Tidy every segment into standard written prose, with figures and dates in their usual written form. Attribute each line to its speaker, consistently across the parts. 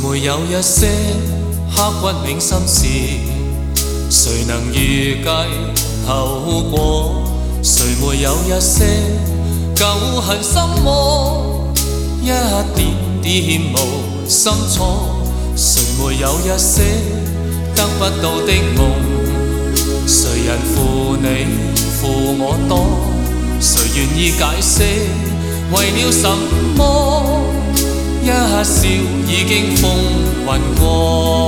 Speaker 1: 沒有一些刻骨銘心事？誰能預計後果？誰沒有一些舊恨心魔？一點點無心錯。誰沒有一些得不到的夢？誰人負你負我多？誰願意解釋為了什麼？一笑已經風雲過，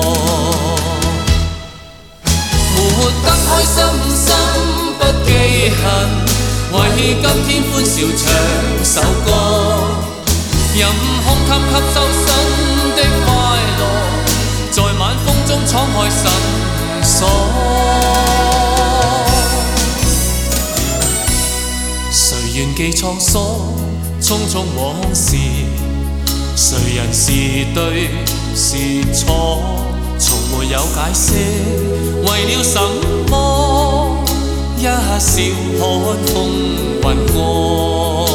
Speaker 1: 活得開心心不記恨，為今天歡笑唱首歌，任空吸吸收新的快樂，在晚風中敞開心鎖。誰願記滄桑，匆匆往事？誰人是對是錯？從沒有解釋，為了什麼？一笑看風雲過。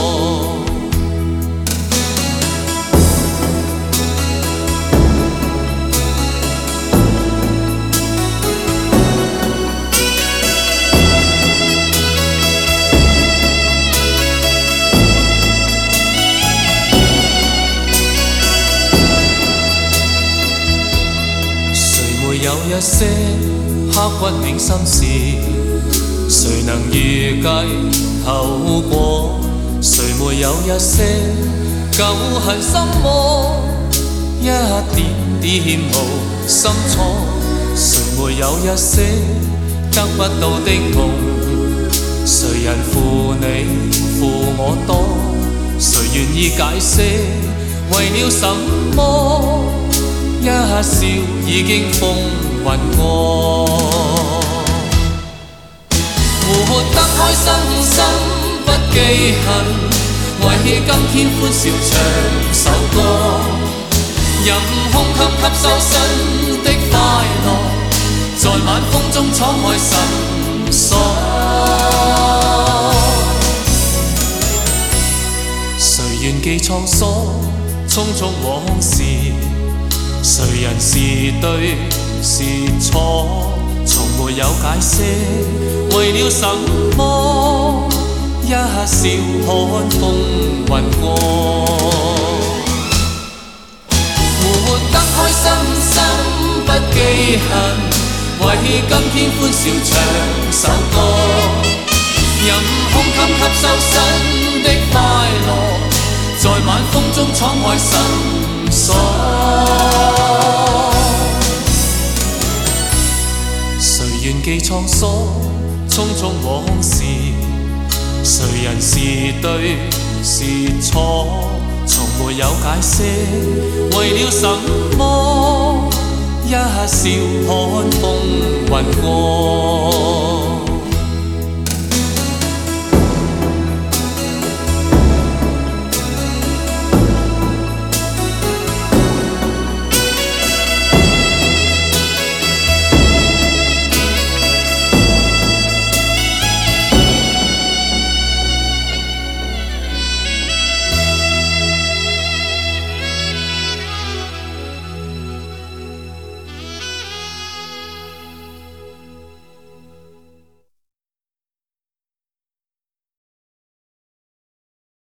Speaker 1: 有一些刻骨銘心事，誰能預計後果？誰沒有一些舊恨心魔？一點點無心錯。誰沒有一些得不到的夢？誰人負你負我多？誰願意解釋為了什麼？一笑已經風雲過，活得開心心不記恨，為今天歡笑唱首歌，任空吸吸收新的快樂，在晚風中敞開心鎖。誰願記滄桑，匆匆往事？誰人是對是錯？從沒有解釋，為了什麼？一笑看風雲過，活得開心心不記恨，為今天歡笑唱首歌，任空吸吸收新的快樂，在晚風中敞開心鎖。誰願記滄桑，匆匆往事？誰人是對是錯？從沒有解釋，為了什麼？一笑看風雲過。